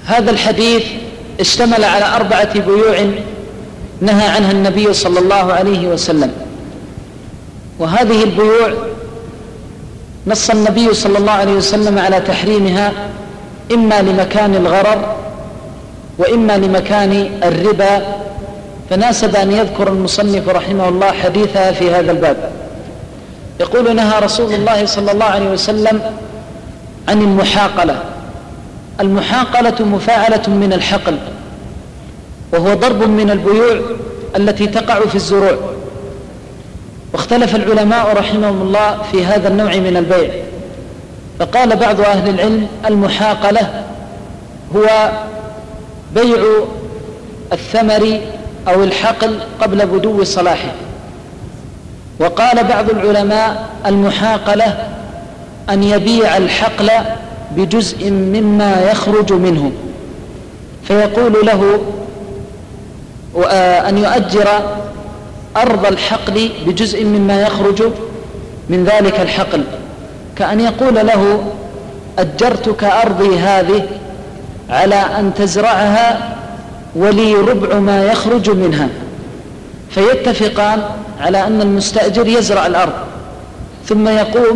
هذا الحديث اشتمل على 4 بيوع نهى عنها النبي صلى الله عليه وسلم، وهذه البيوع نص النبي صلى الله عليه وسلم على تحريمها إما لمكان الغرر وإما لمكان الربا، فناسب أن يذكر المصنف رحمه الله حديثها في هذا الباب. يقول: نهى رسول الله صلى الله عليه وسلم عن المحاقلة. المحاقلة مفاعلة من الحقل، وهو ضرب من البيوع التي تقع في الزروع. واختلف العلماء رحمهم الله في هذا النوع من البيع، فقال بعض أهل العلم: المحاقلة هو بيع الثمر أو الحقل قبل بدو صلاحه. وقال بعض العلماء: المحاقلة أن يبيع الحقل بجزء مما يخرج منه، فيقول له أن يؤجر أرض الحقل بجزء مما يخرج من ذلك الحقل، كأن يقول له: أجرتك أرضي هذه على أن تزرعها ولي ربع ما يخرج منها، فيتفقان على أن المستأجر يزرع الأرض ثم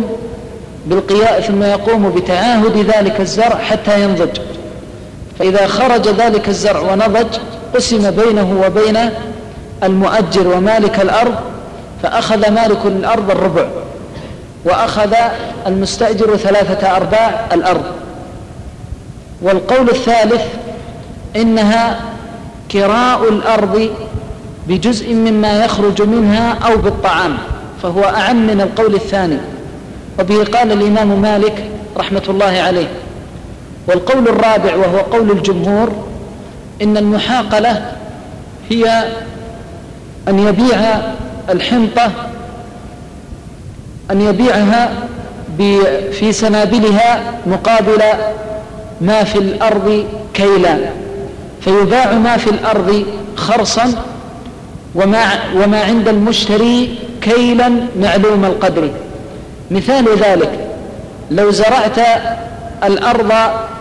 يقوم بتعاهد ذلك الزرع حتى ينضج، فإذا خرج ذلك الزرع ونضج قسم بينه وبين المؤجر ومالك الأرض، فأخذ مالك الأرض الربع وأخذ المستأجر 3/4 الأرض. والقول الثالث إنها كراء الأرض بجزء مما يخرج منها أو بالطعام، فهو أعم من القول الثاني، وبه قال الإمام مالك رحمة الله عليه. والقول الرابع وهو قول الجمهور إن المحاقلة هي أن يبيع الحنطة، أن يبيعها في سنابلها مقابل ما في الأرض كيلا، فيباع ما في الأرض خرصا وما عند المشتري كيلا معلوم القدر. مثال ذلك: لو زرعت الأرض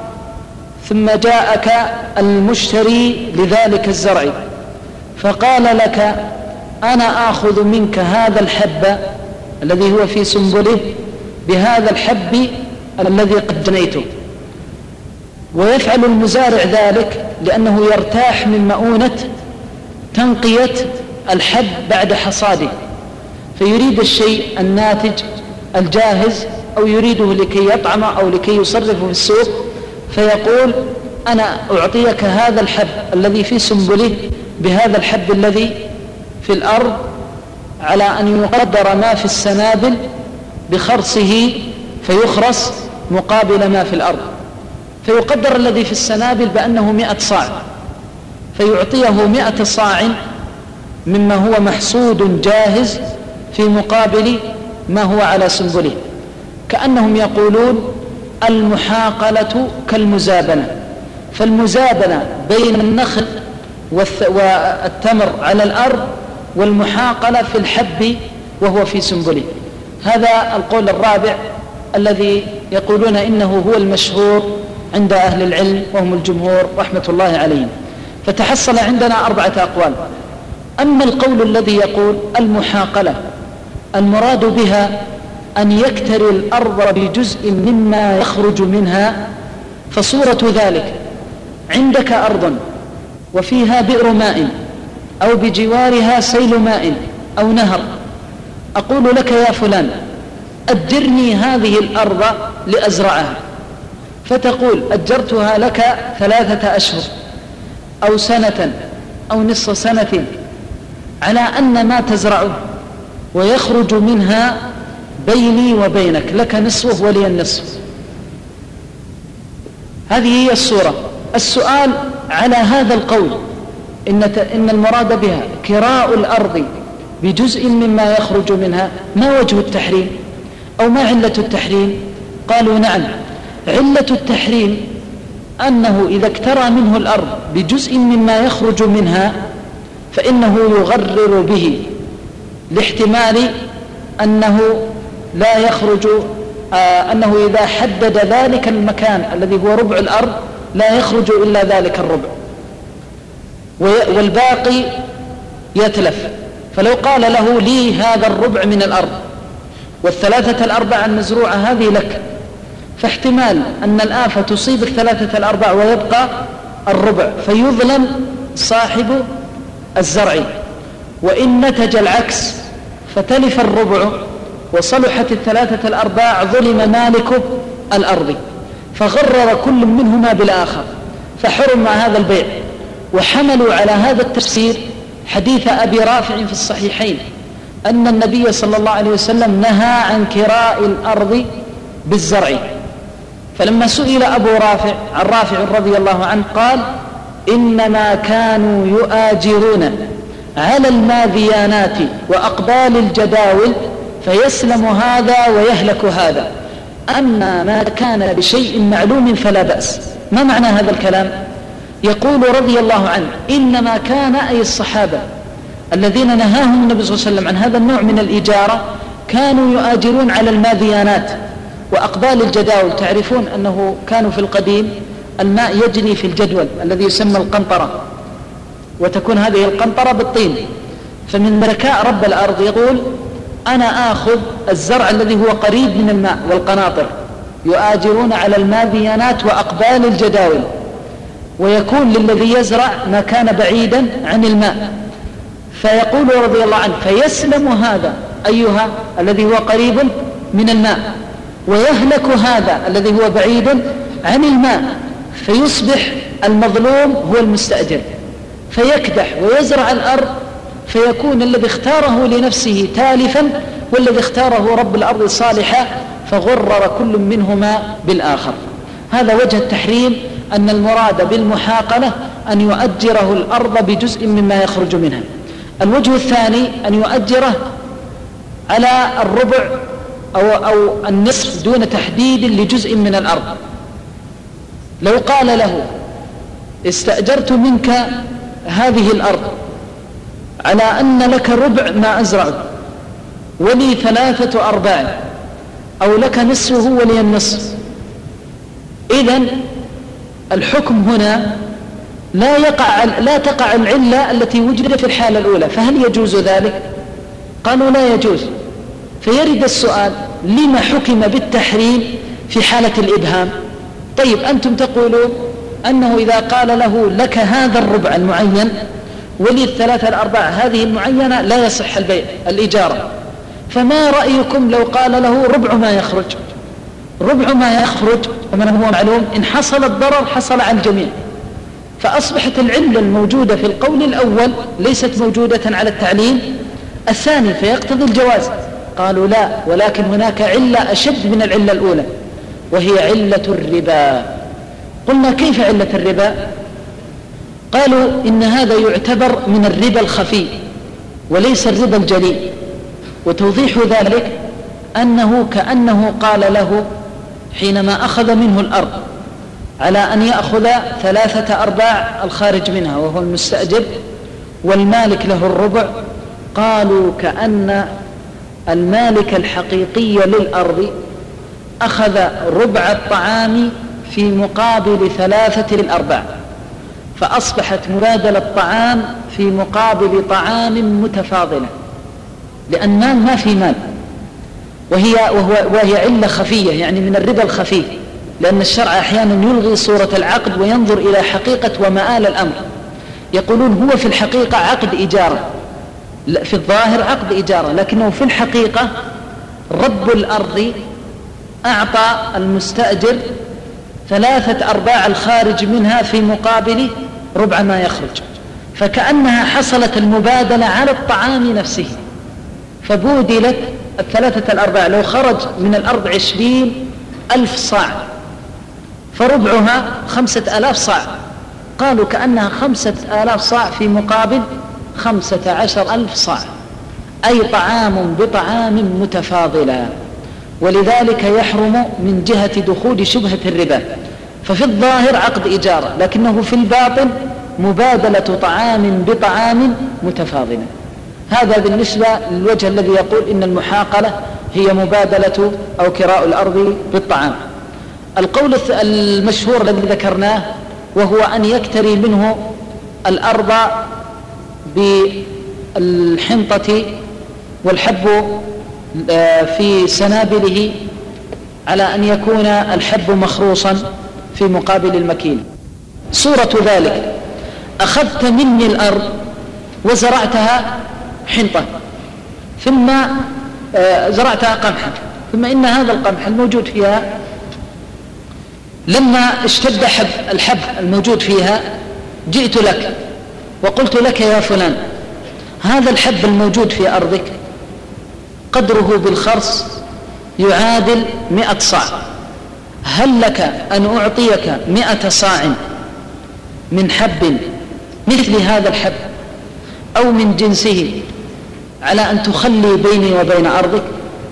ثم جاءك المشتري لذلك الزرع فقال لك: أنا آخذ منك هذا الحب الذي هو في سنبله بهذا الحب الذي قد جنيته. ويفعل المزارع ذلك لأنه يرتاح من مؤونة تنقية الحب بعد حصاده، فيريد الشيء الناتج الجاهز، أو يريده لكي يطعم أو لكي يصرفه في السوق، فيقول: أنا أعطيك هذا الحب الذي في سنبله بهذا الحب الذي في الأرض، على أن يقدر ما في السنابل بخرصه فيخرص مقابل ما في الأرض، فيقدر الذي في السنابل بأنه 100 صاع، فيعطيه 100 صاع مما هو محصود جاهز في مقابل ما هو على سنبله. كأنهم يقولون: المحاقلة كالمزابنة، فالمزابنة بين النخل والتمر على الأرض، والمحاقلة في الحب وهو في سنبله. هذا القول الرابع الذي يقولون إنه هو المشهور عند أهل العلم وهم الجمهور رحمة الله عليهم. فتحصل عندنا 4 أقوال. أما القول الذي يقول المحاقلة المراد بها أن يكتري الأرض بجزء مما يخرج منها، فصورة ذلك: عندك أرض وفيها بئر ماء أو بجوارها سيل ماء أو نهر، أقول لك: يا فلان أجرني هذه الأرض لأزرعها، فتقول: أجرتها لك 3 أشهر أو سنة أو نصف سنة، على أن ما تزرعه ويخرج منها بيني وبينك، لك نصفه ولي النصف. هذه هي الصورة. السؤال على هذا القول إن المراد بها كراء الأرض بجزء مما يخرج منها، ما وجه التحريم أو ما علة التحريم؟ قالوا: نعم، علة التحريم أنه إذا اكترى منه الأرض بجزء مما يخرج منها فإنه يغرر به، لاحتمال أنه لا يخرج، أنه إذا حدد ذلك المكان الذي هو ربع الأرض لا يخرج إلا ذلك الربع، والباقي يتلف. فلو قال له لي هذا الربع من الأرض والثلاثة الأرباع المزروعة هذه لك، فاحتمال أن الآفة تصيب الثلاثة الأرباع ويبقى الربع فيظلم صاحب الزرع، وإن نتج العكس فتلف الربع وصلحت الثلاثة الأرباع ظلم مالك الأرض، فغرر كل منهما بالآخر فحرم هذا البيع. وحملوا على هذا التفسير حديث أبي رافع في الصحيحين أن النبي صلى الله عليه وسلم نهى عن كراء الأرض بالزرع، فلما سئل أبو رافع عن رافع رضي الله عنه قال إنما كانوا يؤاجرون على الماذيانات وأقبال الجداول فيسلم هذا ويهلك هذا، أما ما كان بشيء معلوم فلا بأس. ما معنى هذا الكلام؟ يقول رضي الله عنه إنما كان أي الصحابة الذين نهاهم النبي صلى الله عليه وسلم عن هذا النوع من الإجارة كانوا يؤاجرون على الماذيانات وأقبال الجداول. تعرفون أنه كانوا في القديم الماء يجري في الجدول الذي يسمى القنطرة، وتكون هذه القنطرة بالطين، فمن ذكاء رب الأرض يقول أنا آخذ الزرع الذي هو قريب من الماء والقناطر. يؤاجرون على الماذيانات وأقبال الجداول، ويكون للذي يزرع ما كان بعيدا عن الماء، فيقول رضي الله عنه فيسلم هذا أيها الذي هو قريب من الماء، ويهلك هذا الذي هو بعيد عن الماء، فيصبح المظلوم هو المستأجر فيكدح ويزرع الأرض، فيكون الذي اختاره لنفسه تالفا والذي اختاره رب الأرض صالحا، فغرر كل منهما بالآخر. هذا وجه التحريم، أن المراد بالمحاقلة أن يؤجره الأرض بجزء مما يخرج منها. الوجه الثاني أن يؤجره على الربع أو النصف دون تحديد لجزء من الأرض. لو قال له استأجرت منك هذه الأرض على أن لك ربع ما أزرعه ولي 3 أرباع، أو لك نصفه ولي النصف، إذن الحكم هنا لا تقع العلة التي وجدت في الحالة الأولى، فهل يجوز ذلك؟ قالوا لا يجوز. فيرد السؤال لما حكم بالتحريم في حالة الإبهام؟ طيب أنتم تقولون أنه إذا قال له لك هذا الربع المعين ولي 3 الأرباع هذه المعينة لا يصح البيع الإجارة، فما رأيكم لو قال له ربع ما يخرج؟ ربع ما يخرج ومن هو معلوم إن حصل الضرر حصل على الجميع، فأصبحت العلة الموجودة في القول الأول ليست موجودة على التعليل الثاني فيقتضي الجواز. قالوا لا، ولكن هناك علة أشد من العلة الأولى وهي علة الربا. قلنا كيف علة الربا؟ قالوا إن هذا يعتبر من الربا الخفي وليس الربا الجلي، وتوضيح ذلك أنه كأنه قال له حينما أخذ منه الأرض على أن يأخذ 3 أرباع الخارج منها وهو المستأجر والمالك له الربع، قالوا كأن المالك الحقيقي للأرض أخذ ربع الطعام في مقابل 3 الأرباع، فأصبحت مبادلة الطعام في مقابل طعام متفاضلة، لأن مال ما في مال، وهي علة خفية يعني من الربا الخفي، لأن الشرع أحيانا يلغي صورة العقد وينظر إلى حقيقة ومآل الأمر. يقولون هو في الحقيقة عقد إجارة، في الظاهر عقد إجارة، لكنه في الحقيقة رب الأرض أعطى المستأجر 3 أرباع الخارج منها في مقابل ربع ما يخرج، فكأنها حصلت المبادلة على الطعام نفسه، فبودلت 3 الأرباع. لو خرج من الأرض 20,000 صاع فربعها 5,000 صاع، قالوا كأنها 5,000 صاع في مقابل 15,000 صاع، أي طعام بطعام متفاضلا، ولذلك يحرم من جهة دخول شبهة الربا. ففي الظاهر عقد إجارة، لكنه في الباطن مبادلة طعام بطعام متفاضلا. هذا بالنسبة للوجه الذي يقول إن المحاقلة هي مبادلة أو كراء الأرض بالطعام. القول المشهور الذي ذكرناه وهو أن يكتري منه الأرض بالحنطة والحب في سنابله، على أن يكون الحب مخروصا في مقابل المكين. صورة ذلك: أخذت مني الأرض وزرعتها حنطة، ثم زرعتها قمحا، ثم إن هذا القمح الموجود فيها لما اشتد الحب الموجود فيها جئت لك وقلت لك يا فلان هذا الحب الموجود في أرضك قدره بالخرص يعادل 100 صاع، هل لك أن أعطيك 100 صاع من حب مثل هذا الحب أو من جنسه على أن تخلي بيني وبين أرضك؟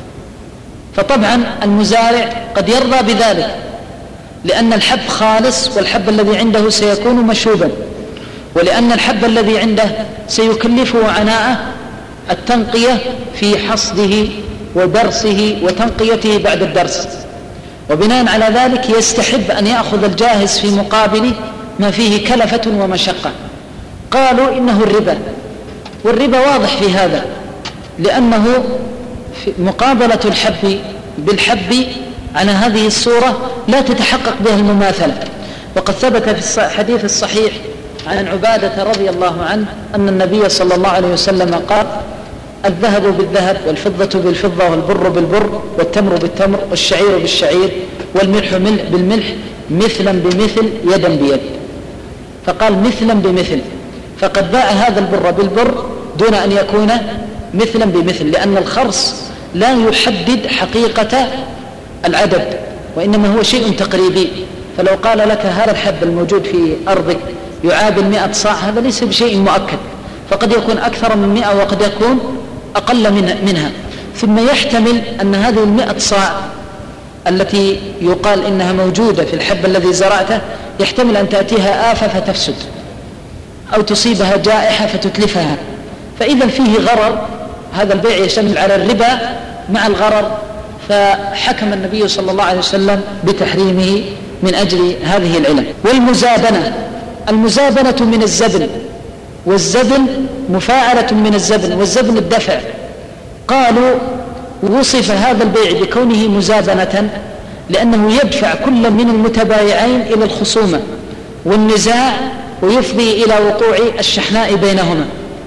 فطبعا المزارع قد يرضى بذلك، لأن الحب خالص والحب الذي عنده سيكون مشوبا، ولأن الحب الذي عنده سيكلفه عناء التنقية في حصده ودرسه وتنقيته بعد الدرس، وبناء على ذلك يستحب أن يأخذ الجاهز في مقابله ما فيه كلفة ومشقة. قالوا إنه الربا، والربا واضح في هذا، لأنه في مقابلة الحب بالحب على هذه الصورة لا تتحقق بها المماثلة. وقد ثبت في الحديث الصحيح عن عبادة رضي الله عنه أن النبي صلى الله عليه وسلم قال: الذهب بالذهب والفضة بالفضة والبر بالبر والتمر بالتمر والشعير بالشعير والملح بالملح مثلا بمثل يدا بيد. فقال مثلا بمثل، فقد باع هذا البر بالبر دون أن يكون مثلا بمثل، لأن الخرص لا يحدد حقيقة العدد، وإنما هو شيء تقريبي. فلو قال لك هذا الحب الموجود في أرضك يعادل 100 صاع، هذا ليس بشيء مؤكد، فقد يكون أكثر من 100 وقد يكون أقل منها. ثم يحتمل أن هذه 100 صاع التي يقال إنها موجودة في الحب الذي زرعته يحتمل أن تأتيها آفة فتفسد، أو تصيبها جائحة فتتلفها، فإذا فيه غرر. هذا البيع يشتمل على الربا مع الغرر، فحكم النبي صلى الله عليه وسلم بتحريمه من أجل هذه العلل. والمزابنة، المزابنة من الزبن، والزبن مفاعلة من الزبن، والزبن الدفع. قالوا وصف هذا البيع بكونه مزابنة لأنه يدفع كل من المتبايعين إلى الخصومة والنزاع ويفضي إلى وقوع الشحناء بينهما.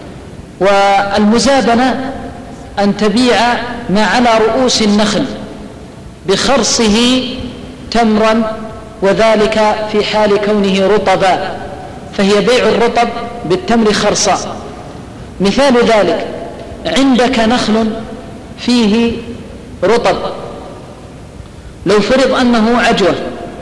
والمزابنة أن تبيع ما على رؤوس النخل بخرصه تمرا، وذلك في حال كونه رطبا، فهي بيع الرطب بالتمر خرصا. مثال ذلك: عندك نخل فيه رطب، لو فرض أنه عجوة،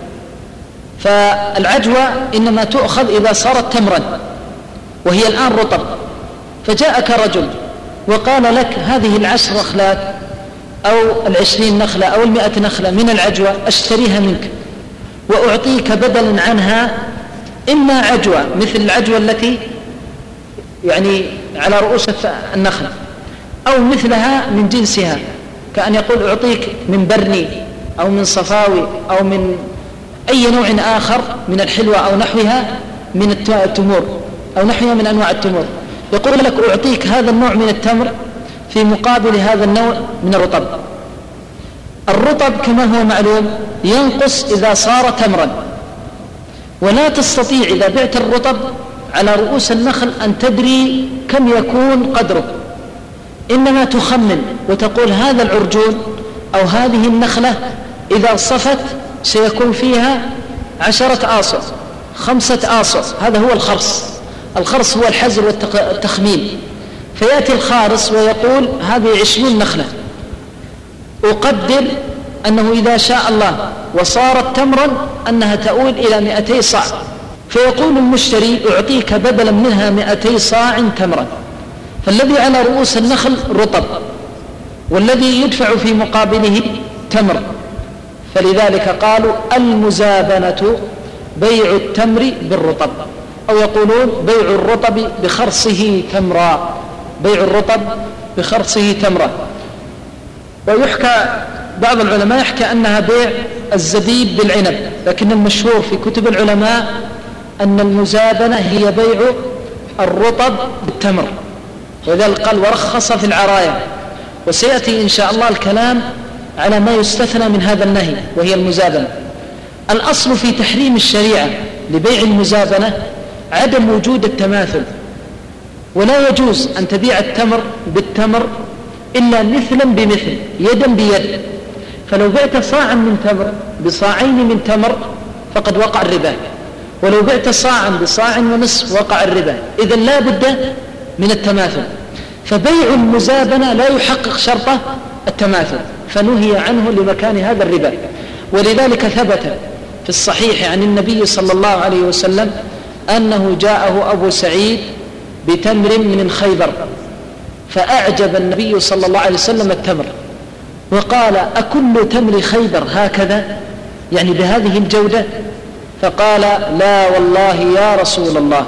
فالعجوة إنما تؤخذ إذا صارت تمرا وهي الآن رطب، فجاءك رجل وقال لك هذه 10 نخلات أو 20 نخلة أو 100 نخلة من العجوة أشتريها منك وأعطيك بدلا عنها إما عجوة مثل العجوة التي يعني على رؤوس النخل، أو مثلها من جنسها، كأن يقول أعطيك من برني أو من صفاوي أو من أي نوع آخر من الحلوة أو نحوها من التمور أو نحوها من أنواع التمور، يقول لك أعطيك هذا النوع من التمر في مقابل هذا النوع من الرطب. الرطب كما هو معلوم ينقص إذا صار تمرا، ولا تستطيع إذا بعت الرطب على رؤوس النخل أن تدري كم يكون قدره، إنما تخمن وتقول هذا العرجون أو هذه النخلة إذا صفت سيكون فيها 10 آصع 5 آصع. هذا هو الخرص. الخرص هو الحزر والتخمين. فيأتي الخارص ويقول هذه 20 نخلة، أقدر أنه إذا شاء الله وصارت تمرا أنها تؤول إلى 200 صاع، فيقول المشتري أعطيك بدلا منها 200 صاع تمرا. فالذي على رؤوس النخل رطب، والذي يدفع في مقابله تمر، فلذلك قالوا المزابنة بيع التمر بالرطب، أو يقولون بيع الرطب بخرصه تمرا، بيع الرطب بخرصه تمرا. ويحكى بعض العلماء يحكى أنها بيع الزبيب بالعنب، لكن المشهور في كتب العلماء أن المزابنة هي بيع الرطب بالتمر، وذلك قال ورخص في العرايا. وسيأتي إن شاء الله الكلام على ما يستثنى من هذا النهي وهي المزابنة. الأصل في تحريم الشريعة لبيع المزابنة عدم وجود التماثل، ولا يجوز أن تبيع التمر بالتمر إلا مثلا بمثل، يدا بيد. فلو بعت صاعا من تمر بصاعين من تمر فقد وقع الربا، ولو بعت صاعا بصاع ونصف وقع الربا. إذن لا بد من التماثل، فبيع المزابنة لا يحقق شرطه التماثل، فنهي عنه لمكان هذا الربا. ولذلك ثبت في الصحيح عن النبي صلى الله عليه وسلم أنه جاءه أبو سعيد بتمر من خيبر، فأعجب النبي صلى الله عليه وسلم التمر، وقال أكل تمر خيبر هكذا، يعني بهذه الجودة؟ فقال لا والله يا رسول الله،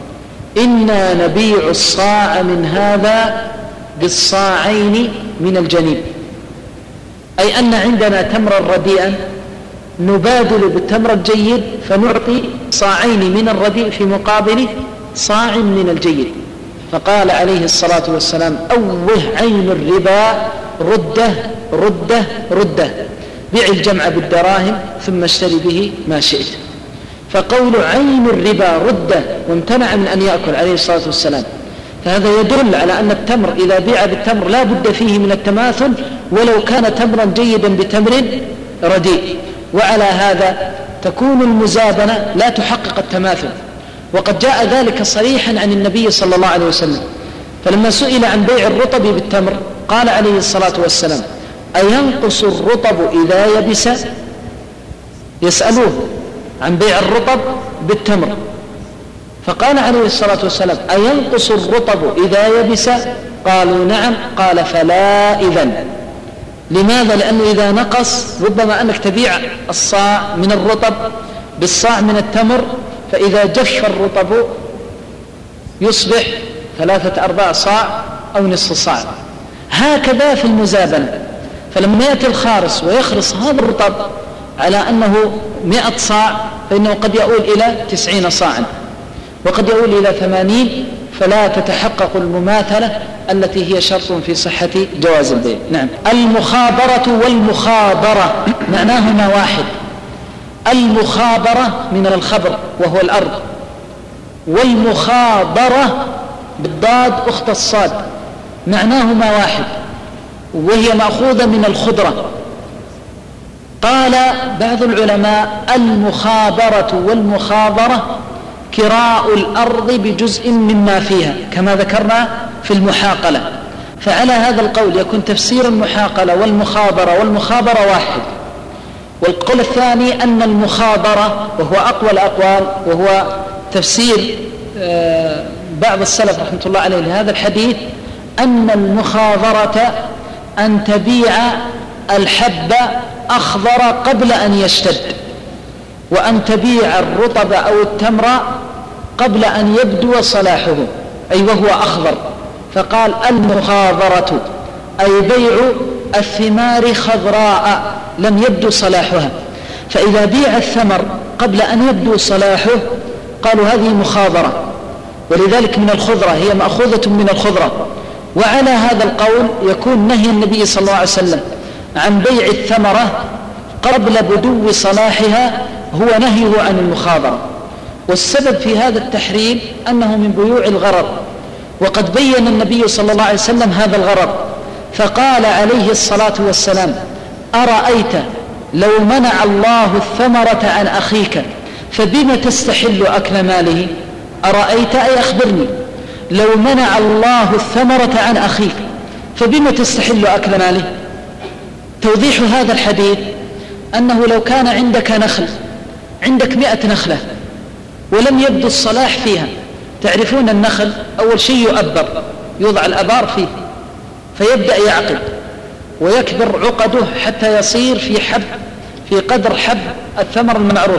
إنا نبيع الصاع من هذا بالصاعين من الجنيب، أي أن عندنا تمرا رديئا نبادل بالتمر الجيد فنعطي صاعين من الرديء في مقابل صاع من الجيد. فقال عليه الصلاة والسلام أوه عين الربا رده رده رده، بيع الجمع بالدراهم ثم اشتري به ما شئت. فقول عين الربا رده وامتنع من أن يأكل عليه الصلاة والسلام، فهذا يدل على أن التمر إذا بيع بالتمر لا بد فيه من التماثل ولو كان تمرا جيدا بتمر رديء. وعلى هذا تكون المزابنة لا تحقق التماثل، وقد جاء ذلك صريحا عن النبي صلى الله عليه وسلم. فلما سئل عن بيع الرطب بالتمر قال عليه الصلاة والسلام أينقص الرطب إذا يبس؟ يسألوه عن بيع الرطب بالتمر، فقال عليه الصلاة والسلام أينقص الرطب إذا يبس؟ قالوا نعم. قال فلا إذن. لماذا؟ لأنه إذا نقص ربما أنك تبيع الصاع من الرطب بالصاع من التمر، فإذا جف الرطب يصبح 3/4 صاع أو نصف صاع. هكذا في المزابنة، فلما يأتي الخارص ويخرص هذا الرطب على أنه 100 صاع فإنه قد يؤول إلى 90 صاعا وقد يؤول إلى 80، فلا تتحقق المماثلة التي هي شرط في صحة جواز البيع. نعم. المخابرة والمخابرة معناهما واحد. المخابرة من الخبر وهو الأرض، والمخابرة بالضاد أخت الصاد معناهما واحد، وهي مأخوذة من الخضرة. قال بعض العلماء المخابرة والمخابرة كراء الأرض بجزء مما فيها كما ذكرنا في المحاقلة، فعلى هذا القول يكون تفسير المحاقلة والمخابرة والمخابرة واحد. والقول الثاني أن المخابرة وهو أقوى الأقوال وهو تفسير بعض السلف رحمة الله عليه لهذا الحديث، أن المخابرة أن تبيع الحب أخضر قبل أن يشتد، وأن تبيع الرطب أو التمر قبل أن يبدو صلاحه أي وهو أخضر. فقال المخابرة أي بيع الثمار خضراء لم يبدو صلاحها، فإذا بيع الثمر قبل أن يبدو صلاحه قالوا هذه مخابرة، ولذلك من الخضرة هي مأخوذة من الخضرة. وعلى هذا القول يكون نهي النبي صلى الله عليه وسلم عن بيع الثمرة قبل بدو صلاحها هو نهيه عن المخابرة. والسبب في هذا التحريم أنه من بيوع الغرض، وقد بين النبي صلى الله عليه وسلم هذا الغرض، فقال عليه الصلاة والسلام أرأيت لو منع الله الثمرة عن أخيك فبما تستحل أكل ماله؟ أرأيت أي أخبرني، لو منع الله الثمرة عن أخيك فبما تستحل أكل ماله؟ توضيح هذا الحديث أنه لو كان عندك نخل، عندك 100 نخلة ولم يبدو الصلاح فيها، تعرفون النخل أول شيء يؤبر، يوضع الأبار فيه فيبدأ يعقد ويكبر عقده حتى يصير في قدر حب الثمر المعروف،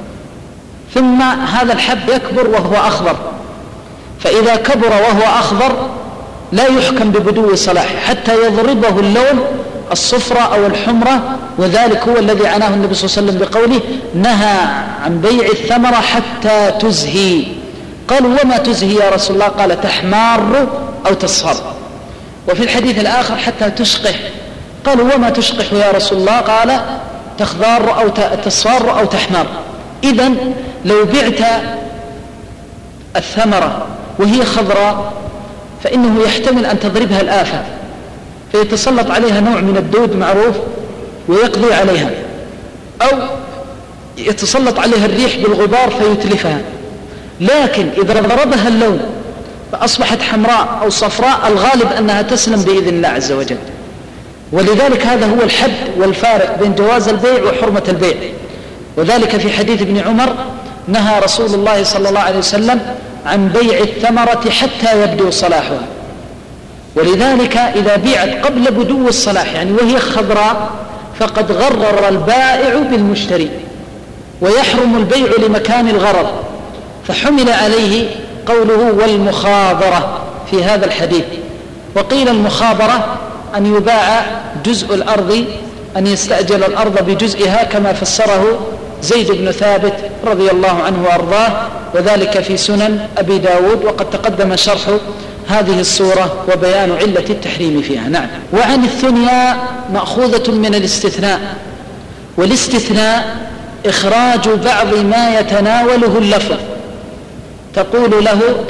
ثم هذا الحب يكبر وهو أخضر، فإذا كبر وهو أخضر لا يحكم ببدو صلاح حتى يضربه اللون الصفرة أو الحمرة، وذلك هو الذي عناه النبي صلى الله عليه وسلم بقوله نهى عن بيع الثمرة حتى تزهي. قالوا وما تزهي يا رسول الله؟ قال تحمار أو تصفر. وفي الحديث الآخر حتى تشقح. قالوا وما تشقح يا رسول الله؟ قال تخضار أو تصفر أو تحمر. إذن لو بعت الثمرة وهي خضراء فإنه يحتمل أن تضربها الآفة فيتسلط عليها نوع من الدود معروف ويقضي عليها، أو يتسلط عليها الريح بالغبار فيتلفها. لكن إذا ضربها اللون فأصبحت حمراء أو صفراء الغالب أنها تسلم بإذن الله عز وجل. ولذلك هذا هو الحد والفارق بين جواز البيع وحرمة البيع. وذلك في حديث ابن عمر نهى رسول الله صلى الله عليه وسلم عن بيع الثمرة حتى يبدو صلاحها. ولذلك إذا بيعت قبل بدو الصلاح يعني وهي خضراء فقد غرر البائع بالمشتري، ويحرم البيع لمكان الغرر، فحمل عليه قوله والمخابرة في هذا الحديث. وقيل المخابرة أن يباع جزء الأرض، أن يستأجر الأرض بجزئها كما فسره زيد بن ثابت رضي الله عنه وأرضاه، وذلك في سنن أبي داود، وقد تقدم شرح هذه الصورة وبيان علة التحريم فيها. نعم. وعن الثنيا مأخوذة من الاستثناء، والاستثناء إخراج بعض ما يتناوله اللفظ. تقول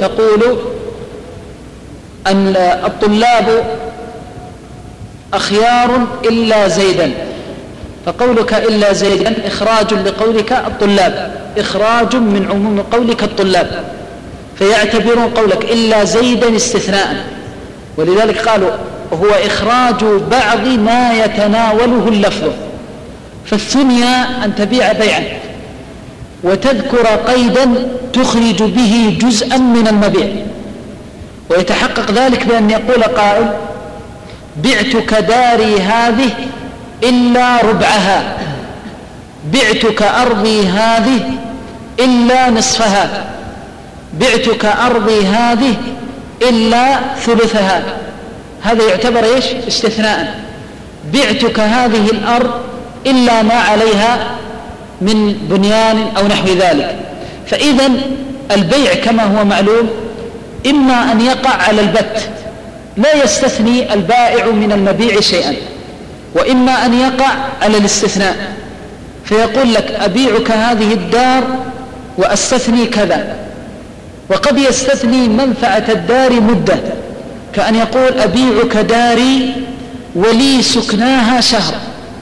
أن الطلاب أخيار إلا زيدا، فقولك إلا زيدا إخراج لقولك الطلاب، إخراج من عموم قولك الطلاب، فيعتبرون قولك إلا زيدا استثناء. ولذلك قالوا هو إخراج بعض ما يتناوله اللفظ. فالثنيا أن تبيع بيعا وتذكر قيدا تخرج به جزءا من المبيع، ويتحقق ذلك بأن يقول قائل بعتك داري هذه إلا ربعها، بعتك أرضي هذه إلا نصفها، بعتك أرضي هذه إلا ثلثها. هذا يعتبر إيش؟ استثناء. بعتك هذه الأرض إلا ما عليها من بنيان أو نحو ذلك. فإذا البيع كما هو معلوم إما أن يقع على البت لا يستثني البائع من المبيع شيئا، وإما أن يقع على الاستثناء، فيقول لك أبيعك هذه الدار وأستثني كذا. وقد يستثني منفعة الدار مدة، كأن يقول أبيعك داري ولي سكناها شهر،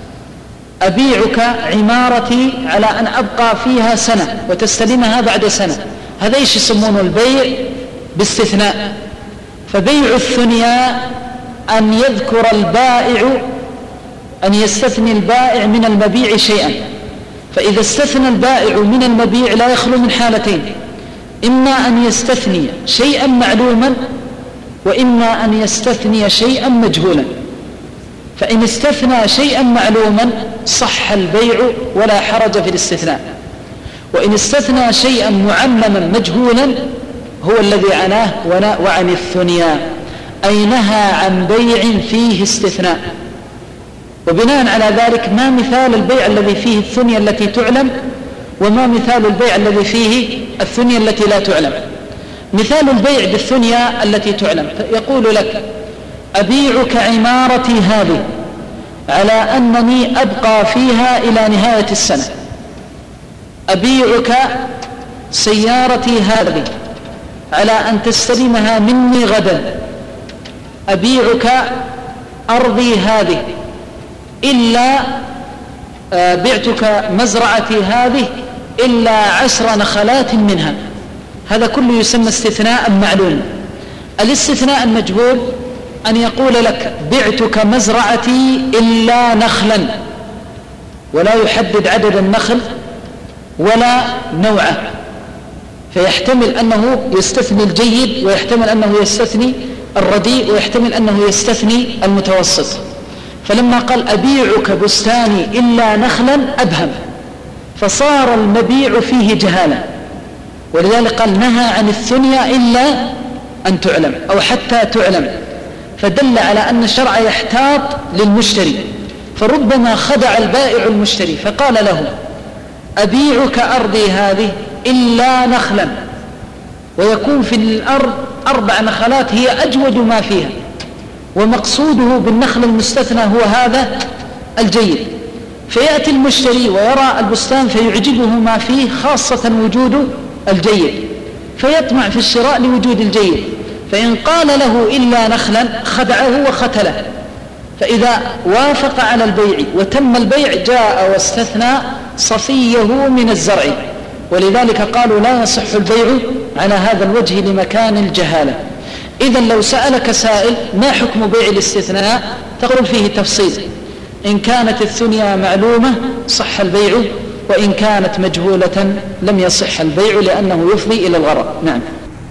أبيعك عمارتي على أن أبقى فيها سنة وتستلمها بعد سنة. هذا إيش يسمونه البيع باستثناء. فبيع الثنيا أن يذكر البائع، أن يستثني البائع من المبيع شيئا. فإذا استثنى البائع من المبيع لا يخلو من حالتين: إما أن يستثني شيئا معلوما، وإما أن يستثني شيئا مجهولا. فإن استثنى شيئا معلوما صح البيع ولا حرج في الاستثناء، وإن استثنى شيئا معمما مجهولا هو الذي عناه وعن الثنيا، أي نهى عن بيع فيه استثناء. وبناء على ذلك ما مثال البيع الذي فيه الثنيا التي تعلم، وما مثال البيع الذي فيه الثنيا التي لا تعلم؟ مثال البيع بالثنيا التي تعلم يقول لك أبيعك عمارتي هذه على أنني أبقى فيها إلى نهاية السنة، أبيعك سيارتي هذه على أن تستلمها مني غدا، أبيعك أرضي هذه إلا بعتك مزرعتي هذه إلا 10 نخلات منها. هذا كله يسمى استثناء معلوم. الاستثناء المجهول أن يقول لك بعتك مزرعتي إلا نخلا، ولا يحدد عدد النخل ولا نوعه، فيحتمل أنه يستثني الجيد، ويحتمل أنه يستثني الرديء، ويحتمل أنه يستثني المتوسط. فلما قال أبيعك بستاني إلا نخلا أبهم، فصار المبيع فيه جهالة. ولذلك قال نهى عن الثنيا إلا أن تعلم أو حتى تعلم. فدل على أن الشرع يحتاط للمشتري، فربما خدع البائع المشتري فقال له أبيعك أرضي هذه إلا نخلا، ويكون في الأرض 4 نخلات هي أجود ما فيها، ومقصوده بالنخل المستثنى هو هذا الجيد، فيأتي المشتري ويرى البستان فيعجبه ما فيه، خاصة وجود الجيد، فيطمع في الشراء لوجود الجيد، فإن قال له إلا نخلا خدعه وختله، فإذا وافق على البيع وتم البيع جاء واستثنى صفيه من الزرع، ولذلك قالوا لا يصح البيع على هذا الوجه لمكان الجهالة. إذن لو سألك سائل ما حكم بيع الاستثناء تقول فيه تفصيل، إن كانت الثنيا معلومة صح البيع، وإن كانت مجهولة لم يصح البيع لأنه يفضي إلى الغرر. نعم.